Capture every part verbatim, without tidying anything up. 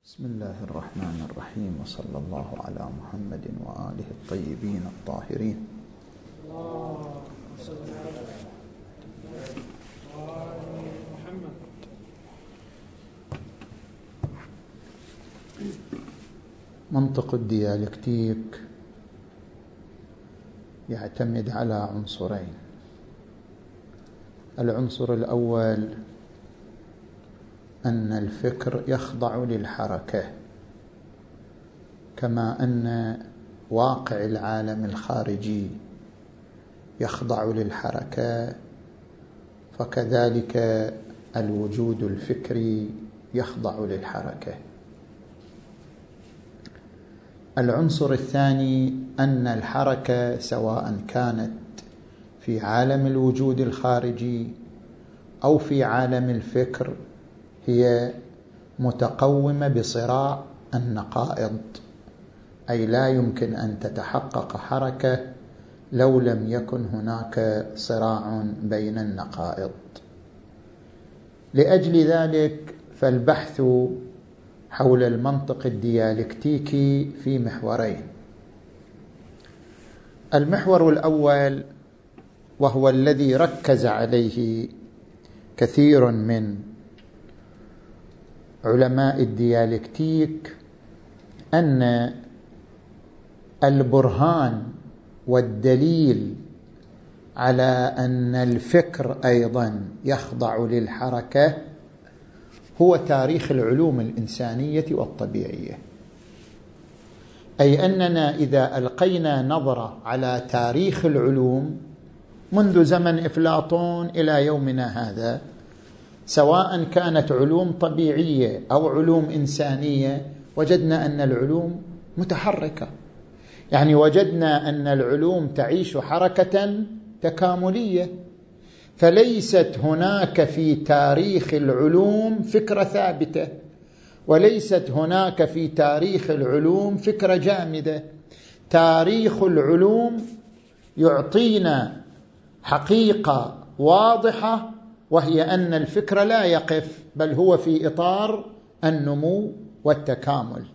بسم الله الرحمن الرحيم، وصلى الله على محمد وآله الطيبين الطاهرين. منطق الديالكتيك يعتمد على عنصرين. العنصر الأول أن الفكر يخضع للحركة، كما أن واقع العالم الخارجي يخضع للحركة، فكذلك الوجود الفكري يخضع للحركة. العنصر الثاني أن الحركة سواء كانت في عالم الوجود الخارجي أو في عالم الفكر هي متقومة بصراع النقائض، أي لا يمكن أن تتحقق حركة لو لم يكن هناك صراع بين النقائض. لأجل ذلك فالبحث حول المنطق الديالكتيكي في محورين. المحور الأول، وهو الذي ركز عليه كثير من علماء الديالكتيك، أن البرهان والدليل على أن الفكر أيضا يخضع للحركة هو تاريخ العلوم الإنسانية والطبيعية. أي أننا إذا ألقينا نظرة على تاريخ العلوم منذ زمن أفلاطون إلى يومنا هذا، سواء كانت علوم طبيعية أو علوم إنسانية، وجدنا أن العلوم متحركة. يعني وجدنا أن العلوم تعيش حركة تكاملية، فليست هناك في تاريخ العلوم فكرة ثابتة، وليست هناك في تاريخ العلوم فكرة جامدة. تاريخ العلوم يعطينا حقيقة واضحة، وهي أن الفكر لا يقف، بل هو في إطار النمو والتكامل.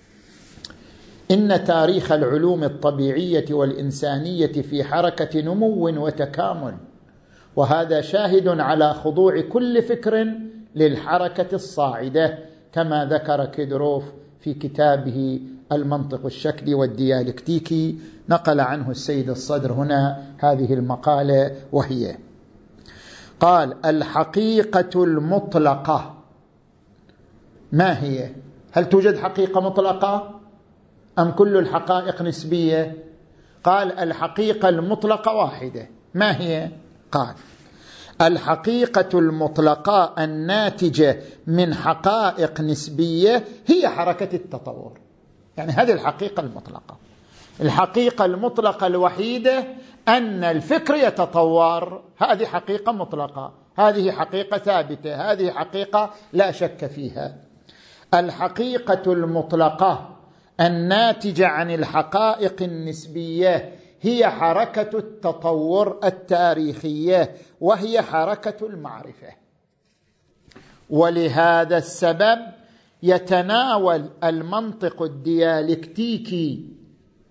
إن تاريخ العلوم الطبيعية والإنسانية في حركة نمو وتكامل، وهذا شاهد على خضوع كل فكر للحركة الصاعدة، كما ذكر كيدروف في كتابه المنطق الشكلي والديالكتيكي. نقل عنه السيد الصدر هنا هذه المقالة، وهي قال: الحقيقة المطلقة ما هي؟ هل توجد حقيقة مطلقة أم كل الحقائق نسبية؟ قال: الحقيقة المطلقة واحدة. ما هي؟ قال: الحقيقة المطلقة الناتجة من حقائق نسبية هي حركة التطور. يعني هذه الحقيقة المطلقة. الحقيقة المطلقة الوحيدة أن الفكر يتطور، هذه حقيقة مطلقة، هذه حقيقة ثابتة، هذه حقيقة لا شك فيها. الحقيقة المطلقة الناتجة عن الحقائق النسبية هي حركة التطور التاريخية، وهي حركة المعرفة. ولهذا السبب يتناول المنطق الديالكتيكي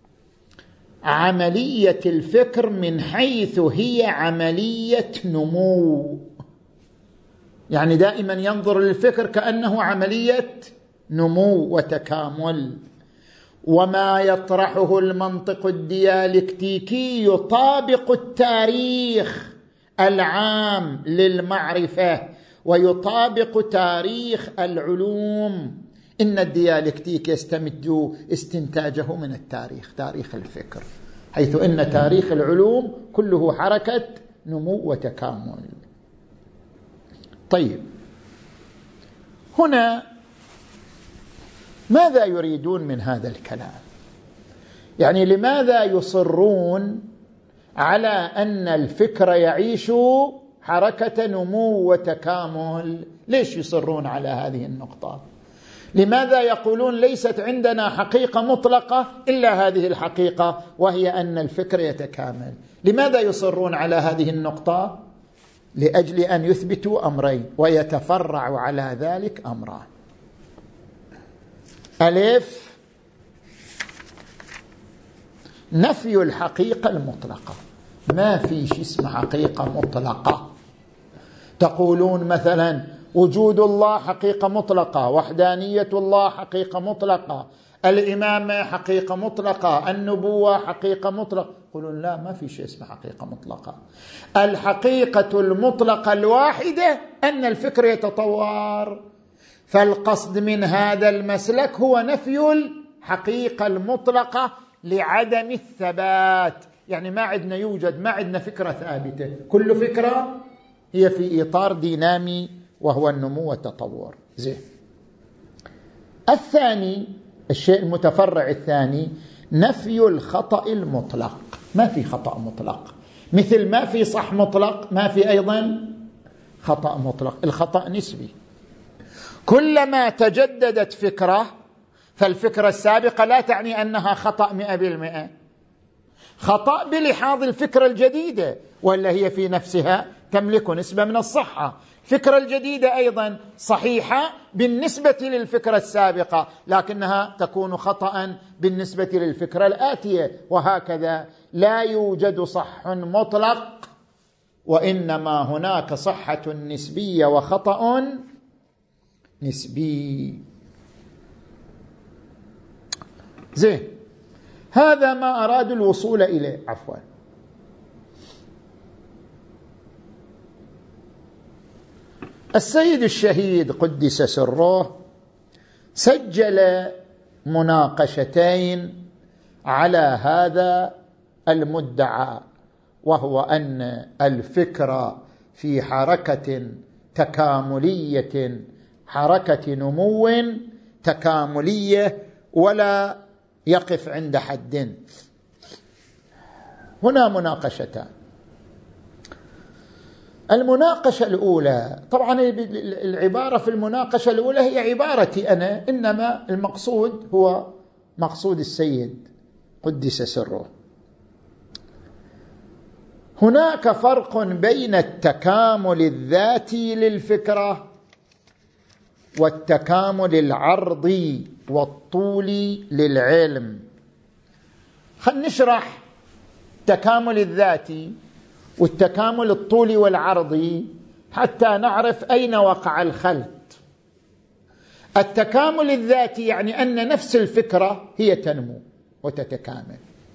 عملية الفكر من حيث هي عملية نمو. يعني دائما ينظر للفكر كأنه عملية نمو وتكامل. وما يطرحه المنطق الديالكتيكي يطابق التاريخ العام للمعرفة، ويطابق تاريخ العلوم. إن الديالكتيك يستمد استنتاجه من التاريخ، تاريخ الفكر، حيث إن تاريخ العلوم كله حركة نمو وتكامل. طيب، هنا ماذا يريدون من هذا الكلام؟ يعني لماذا يصرون على أن الفكر يعيش حركة نمو وتكامل؟ ليش يصرون على هذه النقطة؟ لماذا يقولون ليست عندنا حقيقة مطلقة إلا هذه الحقيقة، وهي أن الفكر يتكامل؟ لماذا يصرون على هذه النقطة؟ لأجل أن يثبتوا أمرين، ويتفرع على ذلك أمران. ألف، نفي الحقيقة المطلقة. ما في شيء اسمه حقيقة مطلقة. تقولون مثلا وجود الله حقيقة مطلقة، وحدانية الله حقيقة مطلقة، الإمامة حقيقة مطلقة، النبوة حقيقة مطلقة. يقولون لا، ما في شيء اسمه حقيقة مطلقة. الحقيقة المطلقة الواحدة أن الفكر يتطور. فالقصد من هذا المسلك هو نفي الحقيقة المطلقة لعدم الثبات. يعني ما عندنا يوجد ما عندنا فكرة ثابتة، كل فكرة هي في إطار دينامي وهو النمو والتطور. زين. الثاني، الشيء المتفرع الثاني، نفي الخطأ المطلق. ما في خطأ مطلق، مثل ما في صح مطلق ما في أيضا خطأ مطلق. الخطأ نسبي. كلما تجددت فكرة فالفكرة السابقة لا تعني أنها خطأ مئة بالمئة، خطأ بلحاظ الفكرة الجديدة، ولا هي في نفسها تملك نسبة من الصحة. الفكرة الجديدة أيضا صحيحة بالنسبة للفكرة السابقة، لكنها تكون خطأ بالنسبة للفكرة الآتية، وهكذا. لا يوجد صح مطلق، وإنما هناك صحة نسبية وخطأ نسبي. زين، هذا ما أراد الوصول إليه. عفوا، السيد الشهيد قدس سره سجل مناقشتين على هذا المدعى، وهو أن الفكرة في حركة تكاملية، حركة نمو تكاملية، ولا يقف عند حد. هنا مناقشتان. المناقشة الأولى، طبعا العبارة في المناقشة الأولى هي عبارتي أنا، إنما المقصود هو مقصود السيد قدس سره. هناك فرق بين التكامل الذاتي للفكرة والتكامل العرضي والطولي للعلم. خلينا نشرح التكامل الذاتي والتكامل الطولي والعرضي حتى نعرف أين وقع الخلط. التكامل الذاتي يعني أن نفس الفكرة هي تنمو وتتكامل.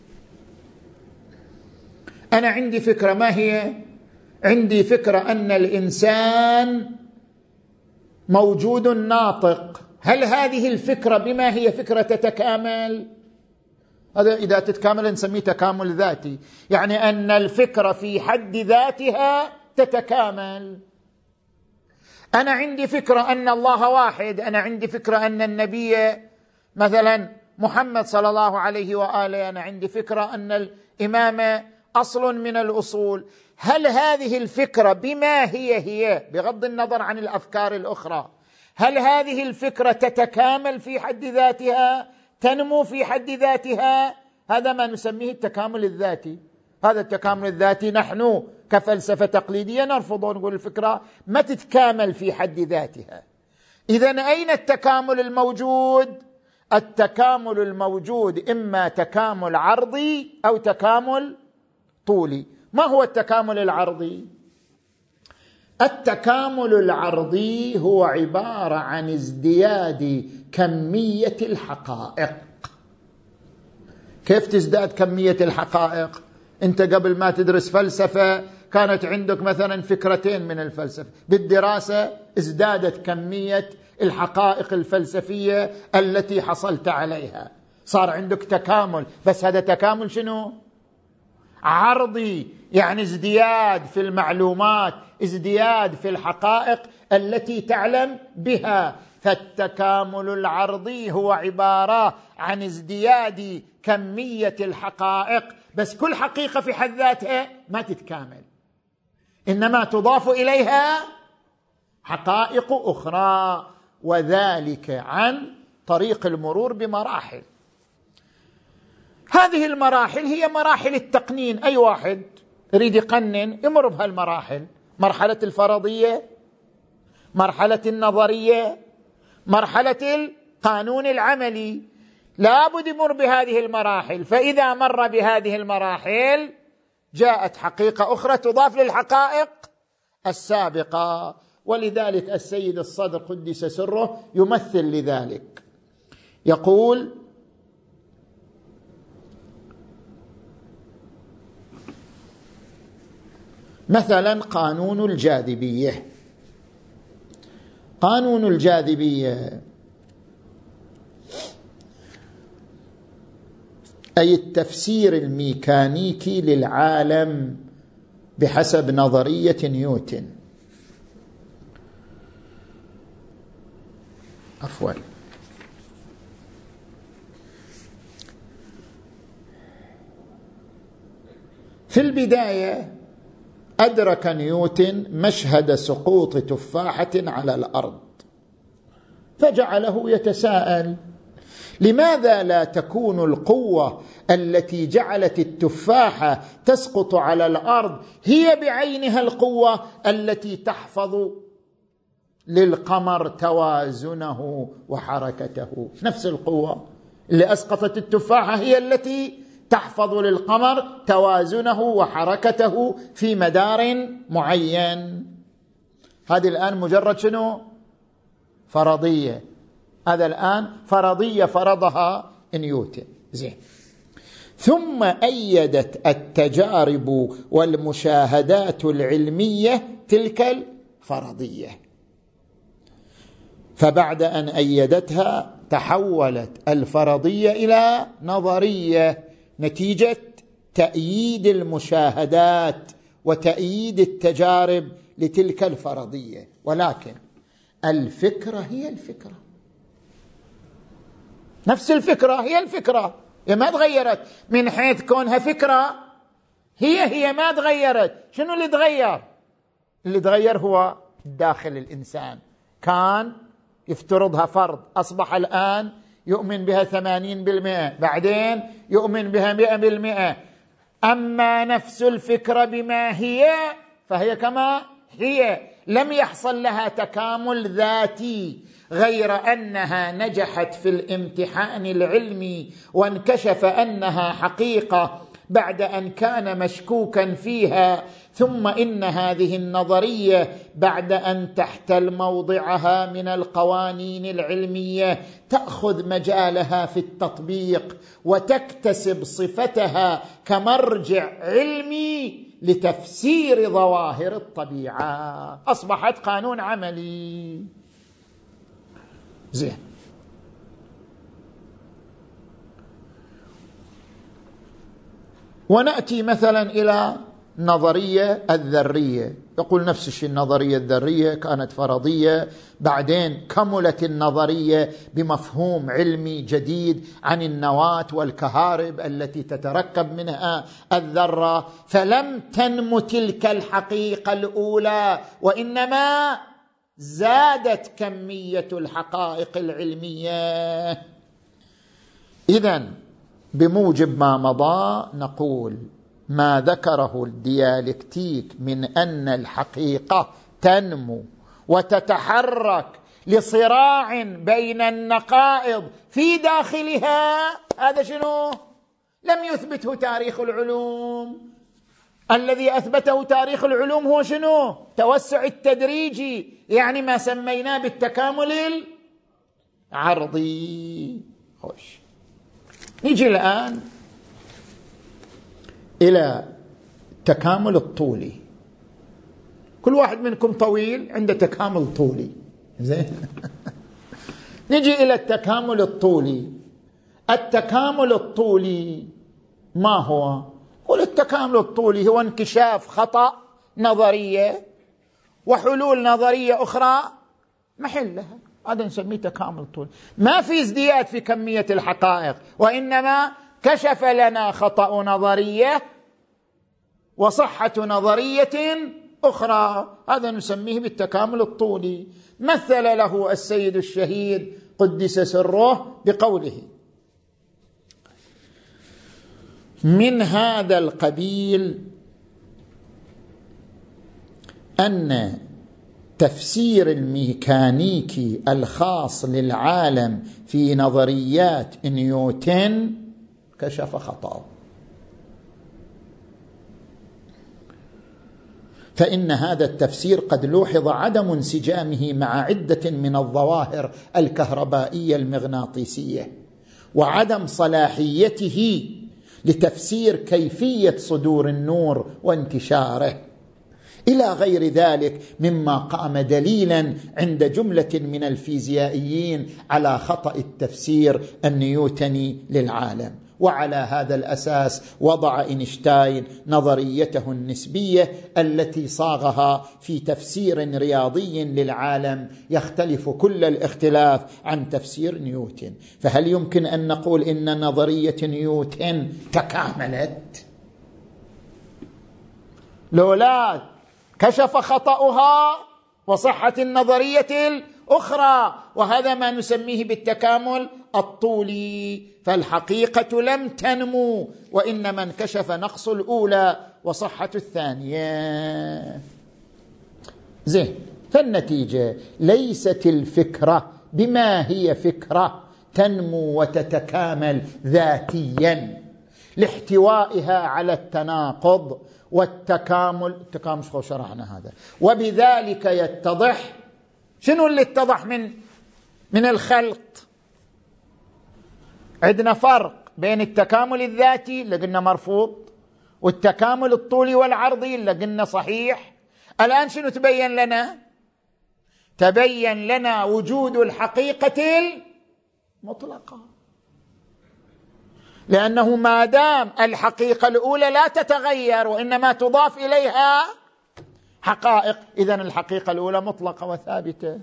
أنا عندي فكرة، ما هي؟ عندي فكرة أن الإنسان موجود ناطق. هل هذه الفكرة بما هي فكرة تتكامل؟ هذا إذا تتكامل نسميه تكامل ذاتي، يعني أن الفكرة في حد ذاتها تتكامل. أنا عندي فكرة أن الله واحد، أنا عندي فكرة أن النبي مثلا محمد صلى الله عليه وآله، أنا عندي فكرة أن الإمامة أصل من الأصول. هل هذه الفكرة بما هي هي بغض النظر عن الأفكار الأخرى، هل هذه الفكرة تتكامل في حد ذاتها، تنمو في حد ذاتها؟ هذا ما نسميه التكامل الذاتي. هذا التكامل الذاتي نحن كفلسفة تقليدية نرفضه، نقول الفكرة ما تتكامل في حد ذاتها. إذن أين التكامل الموجود؟ التكامل الموجود إما تكامل عرضي أو تكامل طولي. ما هو التكامل العرضي؟ التكامل العرضي هو عبارة عن ازدياد كمية الحقائق. كيف تزداد كمية الحقائق؟ أنت قبل ما تدرس فلسفة كانت عندك مثلا فكرتين من الفلسفة، بالدراسة ازدادت كمية الحقائق الفلسفية التي حصلت عليها، صار عندك تكامل. بس هذا تكامل شنو؟ عرضي، يعني ازدياد في المعلومات، ازدياد في الحقائق التي تعلم بها. فالتكامل العرضي هو عبارة عن ازدياد كمية الحقائق، بس كل حقيقة في حد ذاتها ما تتكامل، إنما تضاف إليها حقائق أخرى، وذلك عن طريق المرور بمراحل. هذه المراحل هي مراحل التقنين. أي واحد يريد يقنن يمر بهالمراحل: مرحلة الفرضية، مرحلة النظرية، مرحلة قانون العملي لابد يمر بهذه المراحل، فإذا مر بهذه المراحل جاءت حقيقة أخرى تضاف للحقائق السابقة. ولذلك السيد الصدر قدس سره يمثل لذلك، يقول: مثلا قانون الجاذبية. قانون الجاذبية أي التفسير الميكانيكي للعالم بحسب نظرية نيوتن. عفوا في البداية أدرك نيوتن مشهد سقوط تفاحة على الأرض، فجعله يتساءل: لماذا لا تكون القوة التي جعلت التفاحة تسقط على الأرض هي بعينها القوة التي تحفظ للقمر توازنه وحركته؟ نفس القوة اللي أسقطت التفاحة هي التي تحفظ للقمر توازنه وحركته في مدار معين. هذه الآن مجرد شنو؟ فرضية. هذا الآن فرضية فرضها نيوتن. زين. ثم أيدت التجارب والمشاهدات العلمية تلك الفرضية، فبعد أن أيدتها تحولت الفرضية إلى نظرية نتيجة تأييد المشاهدات وتأييد التجارب لتلك الفرضية. ولكن الفكرة هي الفكرة، نفس الفكرة هي الفكرة، هي ما تغيرت من حيث كونها فكرة، هي هي ما تغيرت. شنو اللي تغير؟ اللي تغير هو داخل الإنسان، كان يفترضها فرض، أصبح الآن يؤمن بها ثمانين بالمئة، بعدين يؤمن بها مئة بالمئة. أما نفس الفكرة بما هي فهي كما هي، لم يحصل لها تكامل ذاتي، غير أنها نجحت في الامتحان العلمي وانكشف أنها حقيقة بعد أن كان مشكوكا فيها. ثم إن هذه النظرية بعد أن تحتل موضعها من القوانين العلمية تأخذ مجالها في التطبيق وتكتسب صفتها كمرجع علمي لتفسير ظواهر الطبيعة، أصبحت قانون عملي. زين. ونأتي مثلا إلى نظرية الذرية، يقول نفس الشيء. النظرية الذرية كانت فرضية، بعدين كملت النظرية بمفهوم علمي جديد عن النواة والكهارب التي تتركب منها الذرة، فلم تنم تلك الحقيقة الأولى، وإنما زادت كمية الحقائق العلمية. إذن بموجب ما مضى نقول ما ذكره الديالكتيك من أن الحقيقة تنمو وتتحرك لصراع بين النقائض في داخلها، هذا شنو؟ لم يثبته تاريخ العلوم. الذي أثبته تاريخ العلوم هو شنو؟ توسع التدريجي، يعني ما سميناه بالتكامل العرضي. خوش. نيجي الآن إلى التكامل الطولي. كل واحد منكم طويل، عنده تكامل طولي. زين. نيجي إلى التكامل الطولي. التكامل الطولي ما هو؟ قل التكامل الطولي هو انكشاف خطأ نظرية وحلول نظرية أخرى محلها، هذا نسميه تكامل طولي. ما في ازدياد في كمية الحقائق، وإنما كشف لنا خطأ نظرية وصحة نظرية أخرى، هذا نسميه بالتكامل الطولي. مثل له السيد الشهيد قدس سره بقوله: من هذا القبيل أن تفسير الميكانيكي الخاص للعالم في نظريات نيوتن كشف خطأه، فإن هذا التفسير قد لوحظ عدم انسجامه مع عدة من الظواهر الكهربائية المغناطيسية، وعدم صلاحيته لتفسير كيفية صدور النور وانتشاره إلى غير ذلك، مما قام دليلا عند جملة من الفيزيائيين على خطأ التفسير النيوتني للعالم. وعلى هذا الأساس وضع إينشتاين نظريته النسبية التي صاغها في تفسير رياضي للعالم يختلف كل الاختلاف عن تفسير نيوتن. فهل يمكن أن نقول إن نظرية نيوتن تكاملت لولا كشف خطأها وصحة النظرية الأخرى؟ وهذا ما نسميه بالتكامل الطولي. فالحقيقة لم تنمو، وإنما انكشف نقص الأولى وصحة الثانية. زين، فالنتيجة ليست الفكرة بما هي فكرة تنمو وتتكامل ذاتيا لاحتوائها على التناقض والتكامل. التكامل شو شرحنا هذا، وبذلك يتضح شنو اللي اتضح من من الخلط. عندنا فرق بين التكامل الذاتي اللي قلنا مرفوض والتكامل الطولي والعرضي اللي قلنا صحيح. الآن شنو تبين لنا؟ تبين لنا وجود الحقيقة المطلقة، لأنه ما دام الحقيقة الأولى لا تتغير وإنما تضاف إليها حقائق، إذن الحقيقة الأولى مطلقة وثابتة.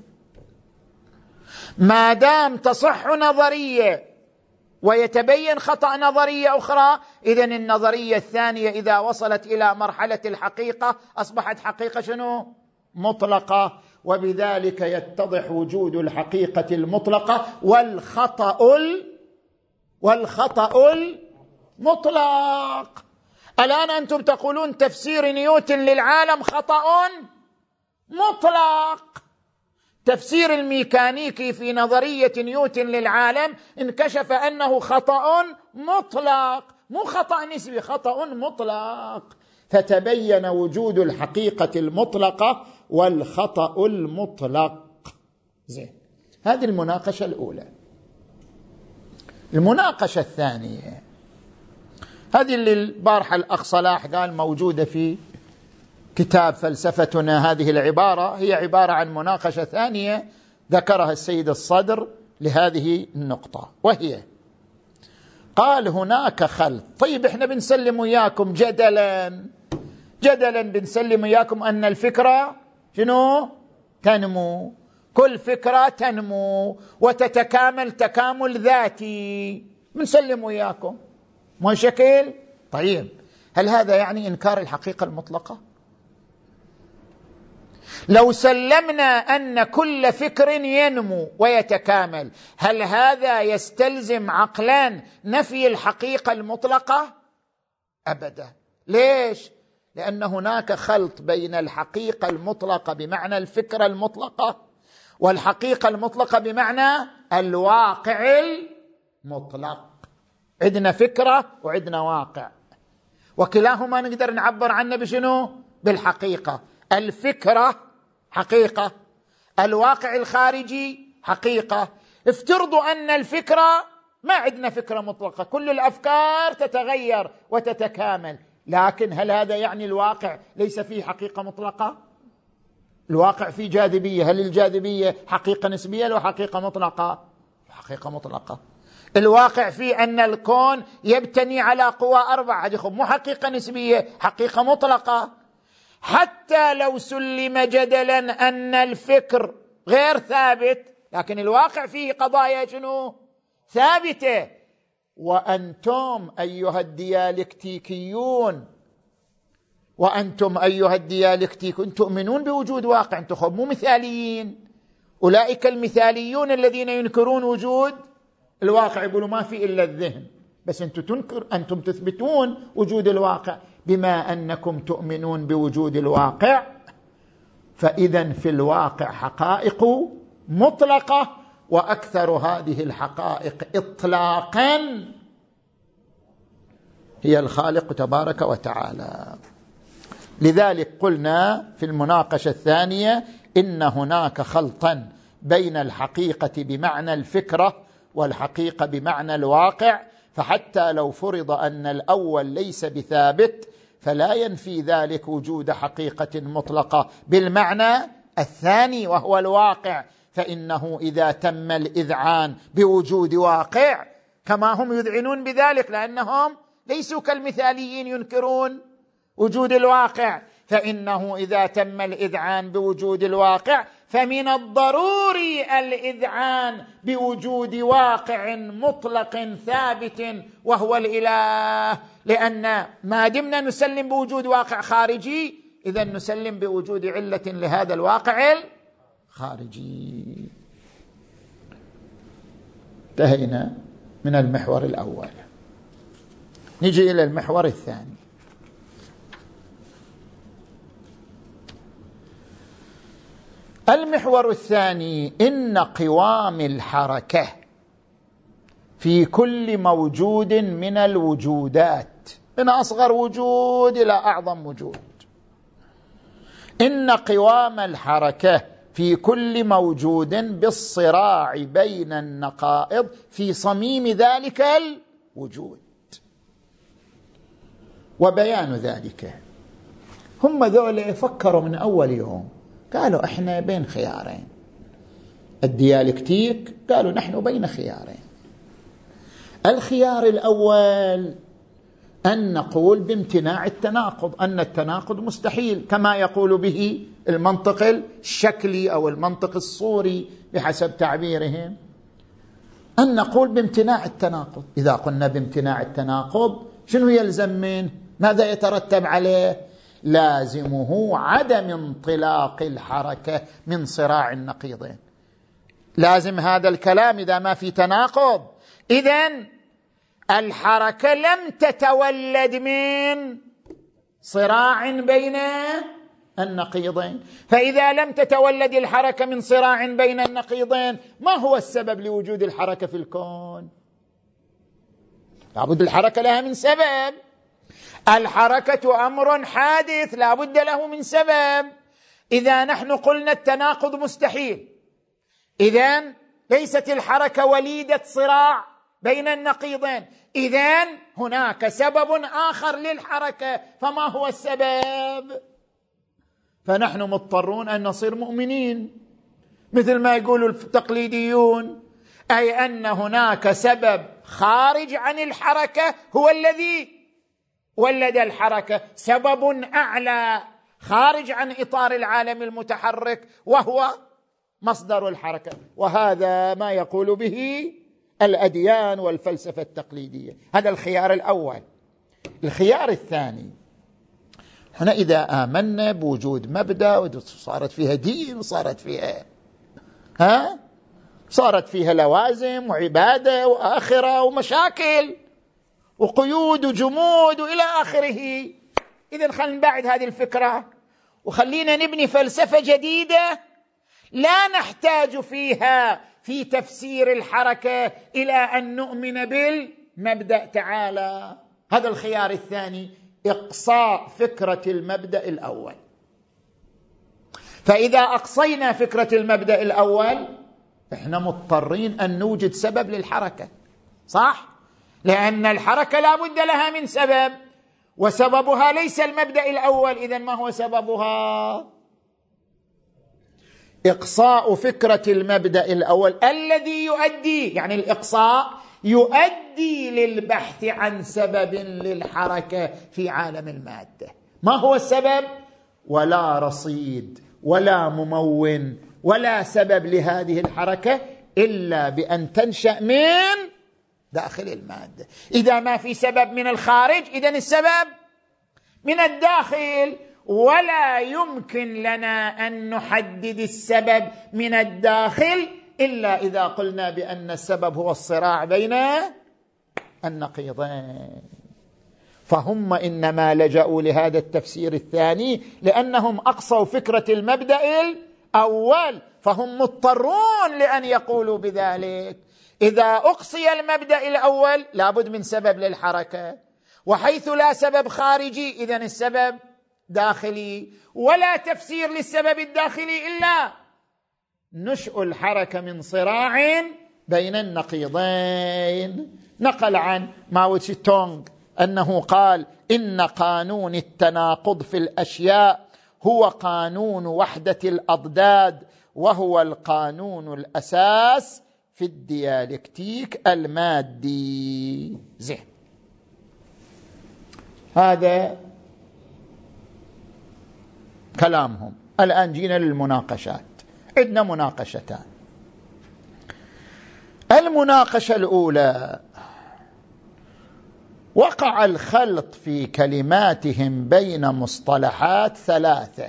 ما دام تصح نظرية ويتبين خطأ نظرية أخرى، إذن النظرية الثانية إذا وصلت إلى مرحلة الحقيقة أصبحت حقيقة شنو؟ مطلقة. وبذلك يتضح وجود الحقيقة المطلقة والخطأ ال... والخطأ المطلق. الآن أنتم تقولون تفسير نيوتن للعالم خطأ مطلق. تفسير الميكانيكي في نظرية نيوتن للعالم انكشف أنه خطأ مطلق، مو خطأ نسبي، خطأ مطلق. فتبين وجود الحقيقة المطلقة والخطأ المطلق. زين، هذه المناقشة الأولى. المناقشة الثانية هذه اللي البارحة الأخ صلاح قال موجودة في كتاب فلسفتنا. هذه العبارة هي عبارة عن مناقشة ثانية ذكرها السيد الصدر لهذه النقطة، وهي قال هناك خلط. طيب احنا بنسلم وياكم جدلا جدلا بنسلم وياكم أن الفكرة شنو؟ تنمو، كل فكرة تنمو وتتكامل تكامل ذاتي، بنسلم وياكم مو شكل. طيب هل هذا يعني إنكار الحقيقة المطلقة؟ لو سلمنا أن كل فكر ينمو ويتكامل، هل هذا يستلزم عقلا نفي الحقيقة المطلقة؟ أبدا. ليش؟ لأن هناك خلط بين الحقيقة المطلقة بمعنى الفكرة المطلقة والحقيقة المطلقة بمعنى الواقع المطلق. عندنا فكرة وعندنا واقع، وكلاهما نقدر نعبر عنه بشنو؟ بالحقيقة. الفكرة حقيقة، الواقع الخارجي حقيقة. افترضوا أن الفكرة ما عندنا فكرة مطلقة، كل الأفكار تتغير وتتكامل، لكن هل هذا يعني الواقع ليس فيه حقيقة مطلقة؟ الواقع فيه جاذبية، هل الجاذبية حقيقة نسبية أو حقيقة مطلقة؟ حقيقة مطلقة. الواقع فيه أن الكون يبتني على قوى أربعة، هذه مو حقيقة نسبية، حقيقة مطلقة. حتى لو سلم جدلا أن الفكر غير ثابت، لكن الواقع فيه قضايا شنو؟ ثابتة. وأنتم أيها الديالكتيكيون وأنتم أيها الديالكتيكيون تؤمنون بوجود واقع، أنتم مو مثاليين. أولئك المثاليون الذين ينكرون وجود الواقع يقولوا ما في إلا الذهن، بس أنتم تنكر، أنتم تثبتون وجود الواقع. بما أنكم تؤمنون بوجود الواقع فإذا في الواقع حقائق مطلقة، وأكثر هذه الحقائق إطلاقا هي الخالق تبارك وتعالى. لذلك قلنا في المناقشة الثانية إن هناك خلطا بين الحقيقة بمعنى الفكرة والحقيقة بمعنى الواقع، فحتى لو فرض أن الأول ليس بثابت فلا ينفي ذلك وجود حقيقة مطلقة بالمعنى الثاني وهو الواقع، فإنه إذا تم الإذعان بوجود واقع كما هم يذعنون بذلك لأنهم ليسوا كالمثاليين ينكرون وجود الواقع، فإنه إذا تم الإذعان بوجود الواقع فمن الضروري الإذعان بوجود واقع مطلق ثابت وهو الإله، لأن ما دمنا نسلم بوجود واقع خارجي إذا نسلم بوجود علة لهذا الواقع الخارجي. انتهينا من المحور الأول، نجي إلى المحور الثاني. المحور الثاني إن قوام الحركة في كل موجود من الوجودات من أصغر وجود إلى أعظم وجود، إن قوام الحركة في كل موجود بالصراع بين النقائض في صميم ذلك الوجود. وبيان ذلك هم ذولا فكروا من أول يوم، قالوا احنا بين خيارين، الديالكتيك قالوا نحن بين خيارين. الخيار الأول أن نقول بامتناع التناقض، أن التناقض مستحيل كما يقول به المنطق الشكلي أو المنطق الصوري بحسب تعبيرهم، أن نقول بامتناع التناقض. إذا قلنا بامتناع التناقض شنو يلزم منه؟ ماذا يترتب عليه؟ لازمه عدم انطلاق الحركة من صراع النقيضين. لازم هذا الكلام إذا ما في تناقض، إذن الحركة لم تتولد من صراع بين النقيضين، فإذا لم تتولد الحركة من صراع بين النقيضين ما هو السبب لوجود الحركة في الكون؟ لابد الحركة لها من سبب، الحركة أمر حادث لابد له من سبب. إذا نحن قلنا التناقض مستحيل إذن ليست الحركة وليدة صراع بين النقيضين، إذن هناك سبب آخر للحركة، فما هو السبب؟ فنحن مضطرون أن نصير مؤمنين مثل ما يقول التقليديون، أي أن هناك سبب خارج عن الحركة هو الذي ولد الحركة، سبب أعلى خارج عن إطار العالم المتحرك وهو مصدر الحركة. وهذا ما يقول به الأديان والفلسفة التقليدية. هذا الخيار الأول. الخيار الثاني، هنا إذا آمنا بوجود مبدأ وصارت فيها دين وصارت فيها ها صارت فيها لوازم وعبادة وآخرة ومشاكل وقيود وجمود وإلى آخره، إذن خلينا نبعد هذه الفكرة وخلينا نبني فلسفة جديدة لا نحتاج فيها في تفسير الحركة إلى أن نؤمن بالمبدأ تعالى. هذا الخيار الثاني، إقصاء فكرة المبدأ الأول. فإذا أقصينا فكرة المبدأ الأول إحنا مضطرين أن نوجد سبب للحركة، صح؟ لأن الحركة لا بد لها من سبب، وسببها ليس المبدأ الأول. إذن ما هو سببها؟ إقصاء فكرة المبدأ الأول الذي يؤدي، يعني الإقصاء يؤدي للبحث عن سبب للحركة في عالم المادة. ما هو السبب؟ ولا رصيد ولا ممون ولا سبب لهذه الحركة إلا بأن تنشأ من داخل المادة. إذا ما في سبب من الخارج إذن السبب من الداخل، ولا يمكن لنا أن نحدد السبب من الداخل إلا إذا قلنا بأن السبب هو الصراع بين النقيضين. فهم إنما لجأوا لهذا التفسير الثاني لأنهم أقصوا فكرة المبدأ الأول، فهم مضطرون لأن يقولوا بذلك. إذا أقصي المبدأ الأول لابد من سبب للحركة، وحيث لا سبب خارجي إذن السبب داخلي، ولا تفسير للسبب الداخلي إلا نشأ الحركة من صراع بين النقيضين. نقل عن ماو تسي تونغ أنه قال: إن قانون التناقض في الأشياء هو قانون وحدة الأضداد، وهو القانون الأساس في الديالكتيك المادي. زين، هذا كلامهم. الآن جينا للمناقشات. عندنا مناقشتان. المناقشة الأولى: وقع الخلط في كلماتهم بين مصطلحات ثلاثة: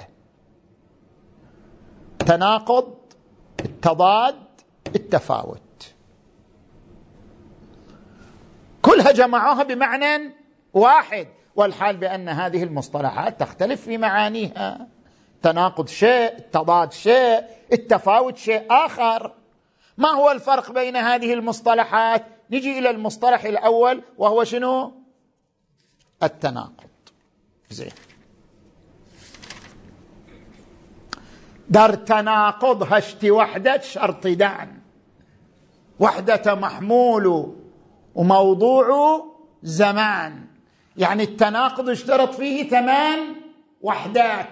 التناقض، التضاد، التفاوت، كلها جمعوها بمعنى واحد، والحال بأن هذه المصطلحات تختلف في معانيها. تناقض شيء، التضاد شيء، التفاوت شيء آخر. ما هو الفرق بين هذه المصطلحات؟ نجي إلى المصطلح الأول وهو شنو؟ التناقض. زين، در تناقض هشتي وحدة شرطدان: وحدة محمول وموضوع زمان. يعني التناقض اشترط فيه ثمان وحدات.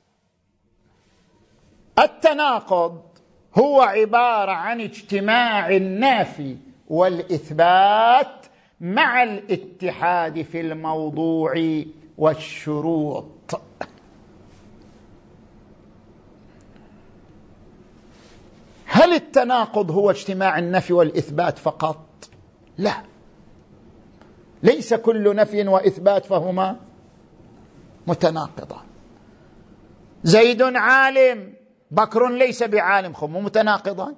التناقض هو عبارة عن اجتماع النافي والإثبات مع الاتحاد في الموضوع والشروط. هل التناقض هو اجتماع النفي والإثبات فقط؟ لا، ليس كل نفي وإثبات فهما متناقضان. زيد عالم، بكر ليس بعالم، هم متناقضان.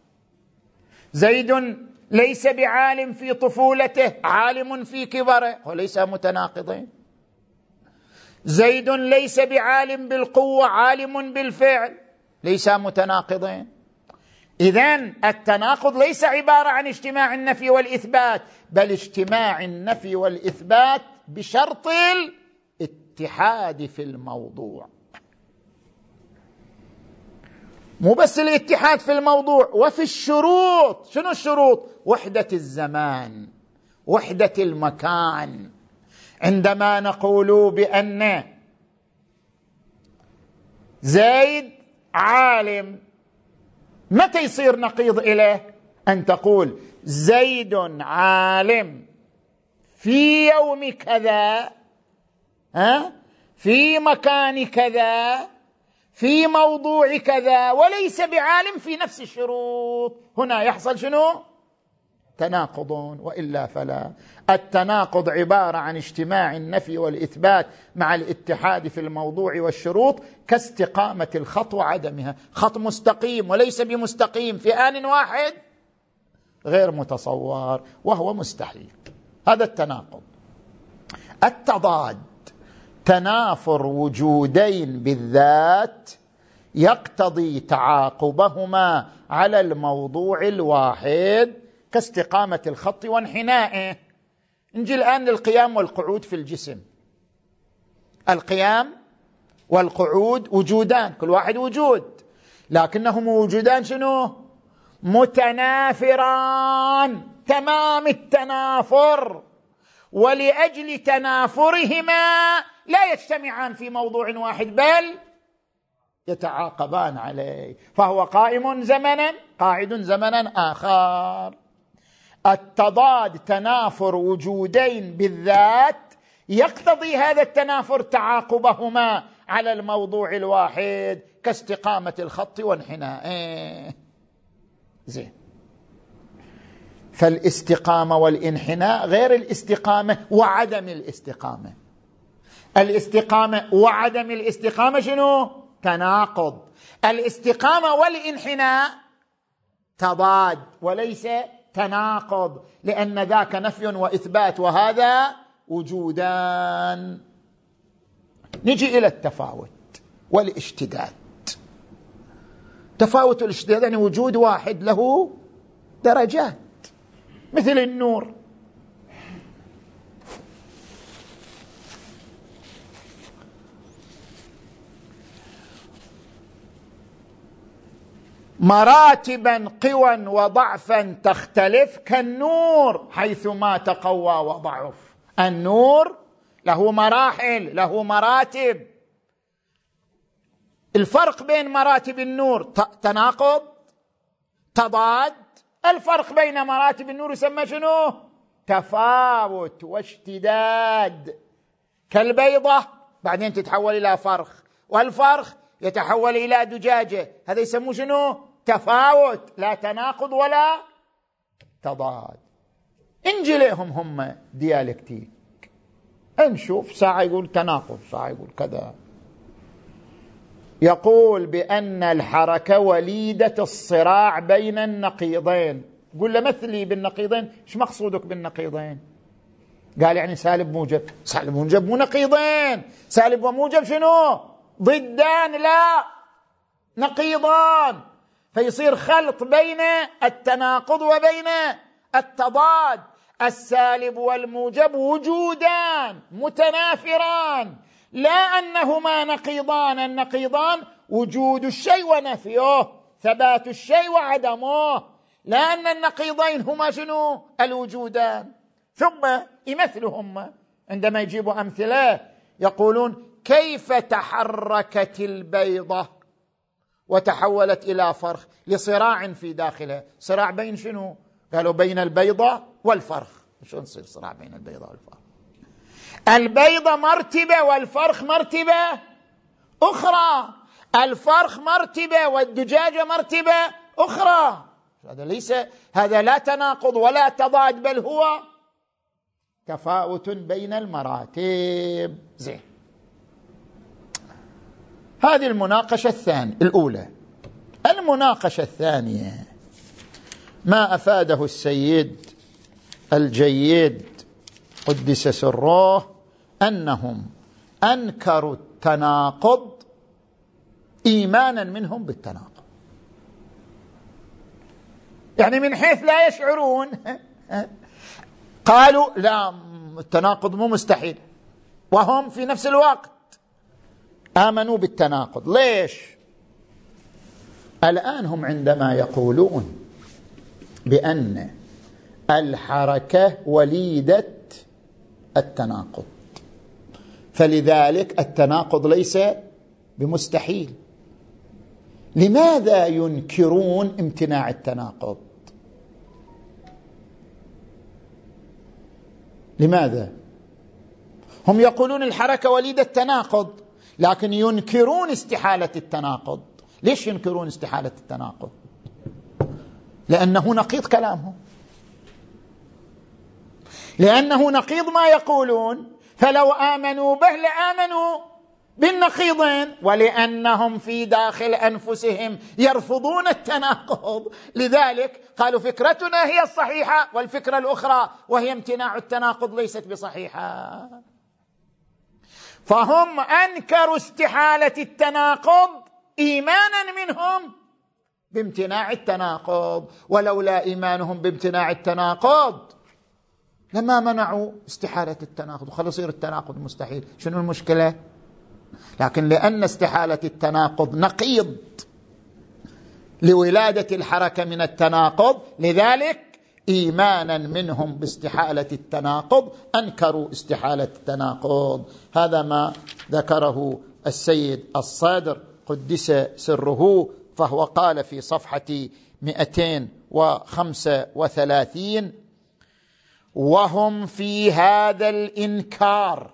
زيد ليس بعالم في طفولته، عالم في كبره، وليس متناقضين. زيد ليس بعالم بالقوة، عالم بالفعل، ليس متناقضين. إذن التناقض ليس عبارة عن اجتماع النفي والإثبات، بل اجتماع النفي والإثبات بشرط الاتحاد في الموضوع. مو بس الاتحاد في الموضوع، وفي الشروط. شنو الشروط؟ وحدة الزمان، وحدة المكان. عندما نقول بأن زيد عالم، متى يصير نقيض إليه؟ أن تقول زيد عالم في يوم كذا، ها، في مكان كذا، في موضوع كذا، وليس بعالم في نفس الشروط. هنا يحصل شنو؟ تناقض، وإلا فلا. التناقض عبارة عن اجتماع النفي والإثبات مع الاتحاد في الموضوع والشروط، كاستقامة الخط وعدمها. خط مستقيم وليس بمستقيم في آن واحد غير متصور، وهو مستحيل. هذا التناقض. التضاد: تنافر وجودين بالذات يقتضي تعاقبهما على الموضوع الواحد، كاستقامة الخط وانحنائه. نجي الآن للقيام والقعود في الجسم. القيام والقعود وجودان، كل واحد وجود، لكنهم وجودان شنو؟ متنافران تمام التنافر، ولأجل تنافرهما لا يجتمعان في موضوع واحد بل يتعاقبان عليه، فهو قائم زمنا قاعد زمنا آخر. التضاد تنافر وجودين بالذات يقتضي هذا التنافر تعاقبهما على الموضوع الواحد، كاستقامة الخط وانحنائه. زين، فالاستقامة والانحناء غير الاستقامة وعدم الاستقامة. الاستقامة وعدم الاستقامة شنو؟ تناقض. الاستقامة والانحناء تضاد وليس تناقض، لأن ذاك نفي وإثبات وهذا وجودان. نجي إلى التفاوت والاشتداد. تفاوت الاشتداد يعني وجود واحد له درجات، مثل النور. مراتبا قوى وضعفا تختلف كالنور حيثما تقوى وضعف. النور له مراحل، له مراتب. الفرق بين مراتب النور تناقض، تضاد. الفرق بين مراتب النور يسمى شنو؟ تفاوت واشتداد. كالبيضة بعدين تتحول إلى فرخ، والفرخ يتحول إلى دجاجة، هذا يسموه شنو؟ تفاوت، لا تناقض ولا تضاد. انجي لهم هم ديالكتيك، نشوف ساعة يقول تناقض، ساعة يقول كذا. يقول بأن الحركة وليدة الصراع بين النقيضين. قل له مثلي بالنقيضين، ايش مقصودك بالنقيضين؟ قال يعني سالب موجب. سالب موجب مو نقيضين، سالب وموجب شنو؟ ضدان لا نقيضان. فيصير خلط بين التناقض وبين التضاد. السالب والموجب وجودان متنافران، لا أنهما نقيضان. النقيضان وجود الشيء ونفيه، ثبات الشيء وعدمه، لا أن النقيضين هما شنو؟ الوجودان. ثم يمثلهم عندما يجيبوا أمثلة، يقولون كيف تحركت البيضة وتحولت إلى فرخ لصراع في داخلها. صراع بين شنو؟ قالوا بين البيضة والفرخ. شو نصير صراع بين البيضة والفرخ؟ البيضة مرتبة والفرخ مرتبة أخرى، الفرخ مرتبة والدجاجة مرتبة أخرى. هذا ليس، هذا لا تناقض ولا تضاد، بل هو تفاوت بين المراتب. زين، هذه المناقشة الثانية الأولى. المناقشة الثانية ما أفاده السيد الجيد قدس سره أنهم أنكروا التناقض إيمانا منهم بالتناقض، يعني من حيث لا يشعرون قالوا لا التناقض مو مستحيل، وهم في نفس الوقت آمنوا بالتناقض. ليش؟ الآن هم عندما يقولون بأن الحركة وليدة التناقض، فلذلك التناقض ليس بمستحيل. لماذا ينكرون امتناع التناقض؟ لماذا؟ هم يقولون الحركة وليدة التناقض، لكن ينكرون استحالة التناقض. ليش ينكرون استحالة التناقض؟ لأنه نقيض كلامهم، لأنه نقيض ما يقولون، فلو آمنوا به لآمنوا بالنقيضين، ولأنهم في داخل أنفسهم يرفضون التناقض، لذلك قالوا فكرتنا هي الصحيحة والفكرة الأخرى وهي امتناع التناقض ليست بصحيحة. فهم أنكروا استحالة التناقض إيمانا منهم بامتناع التناقض، ولولا إيمانهم بامتناع التناقض لما منعوا استحالة التناقض وخلص يصير التناقض مستحيل. شنو المشكلة؟ لكن لأن استحالة التناقض نقيض لولادة الحركة من التناقض، لذلك إيمانا منهم باستحالة التناقض أنكروا استحالة التناقض. هذا ما ذكره السيد الصادر قدس سره، فهو قال في صفحة مئتين وخمسة وثلاثين: وهم في هذا الإنكار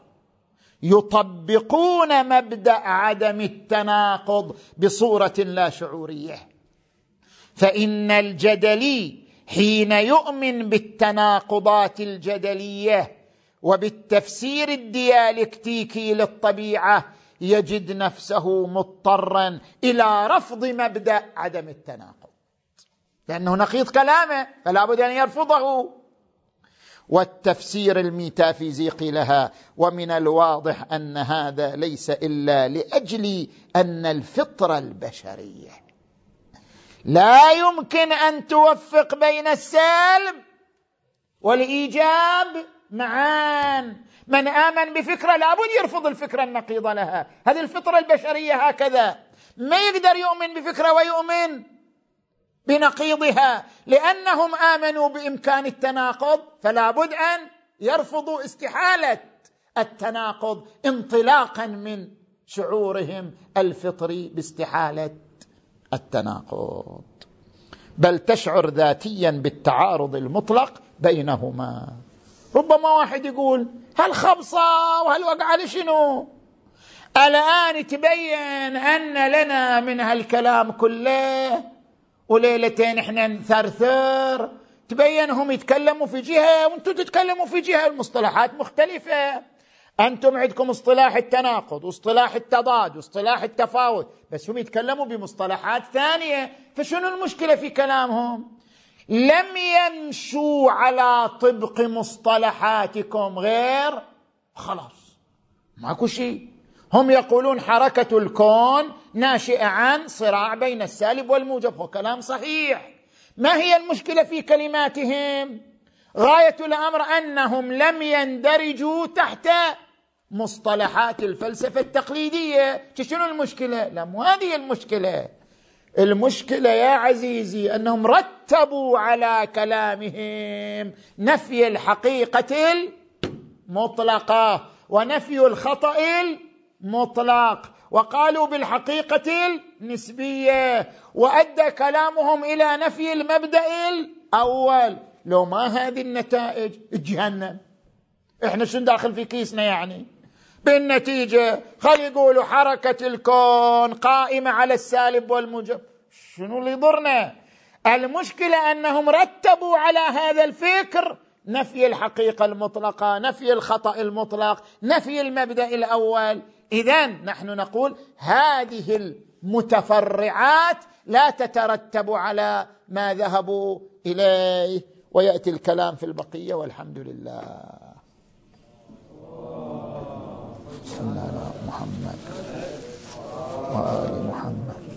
يطبقون مبدأ عدم التناقض بصورة لا شعورية، فإن الجدلي حين يؤمن بالتناقضات الجدلية وبالتفسير الديالكتيكي للطبيعة يجد نفسه مضطرا إلى رفض مبدأ عدم التناقض، لأنه نقيض كلامه فلا بد أن يرفضه. والتفسير الميتافيزيقي لها. ومن الواضح أن هذا ليس إلا لأجل أن الفطرة البشرية لا يمكن أن توفق بين السلب والإيجاب معا. من آمن بفكرة لابد يرفض الفكرة النقيضة لها، هذه الفطرة البشرية هكذا. ما يقدر يؤمن بفكرة ويؤمن بنقيضها، لأنهم آمنوا بإمكان التناقض فلا بد أن يرفضوا استحالة التناقض انطلاقا من شعورهم الفطري باستحالة التناقض، بل تشعر ذاتيا بالتعارض المطلق بينهما. ربما واحد يقول هالخبصة وهالوقعة لشنو؟ الآن تبين أن لنا من هالكلام كله وليلتين احنا نثرثر، تبين هم يتكلموا في جهة وانتم تتكلموا في جهة، المصطلحات مختلفة. أنتم عندكم اصطلاح التناقض واصطلاح التضاد واصطلاح التفاوت، بس هم يتكلموا بمصطلحات ثانية، فشنو المشكلة في كلامهم؟ لم يمشوا على طبق مصطلحاتكم غير خلاص ماكو شيء. هم يقولون حركة الكون ناشئة عن صراع بين السالب والموجب، هو كلام صحيح. ما هي المشكلة في كلماتهم؟ غاية الأمر أنهم لم يندرجوا تحت مصطلحات الفلسفة التقليدية. شنو المشكلة؟ لا، مو هذه المشكلة. المشكلة يا عزيزي أنهم رتبوا على كلامهم نفي الحقيقة المطلقة ونفي الخطأ المطلق، وقالوا بالحقيقة النسبية، وأدى كلامهم إلى نفي المبدأ الأول. لو ما هذه النتائج جهنم، إحنا شو داخل في كيسنا يعني؟ بالنتيجة خلي يقولوا حركة الكون قائمة على السالب والموجب، شنو اللي يضرنا؟ المشكلة أنهم رتبوا على هذا الفكر نفي الحقيقة المطلقة، نفي الخطأ المطلق، نفي المبدأ الأول. إذن نحن نقول هذه المتفرعات لا تترتب على ما ذهبوا إليه، ويأتي الكلام في البقية والحمد لله. صلى الله على محمد وآل محمد.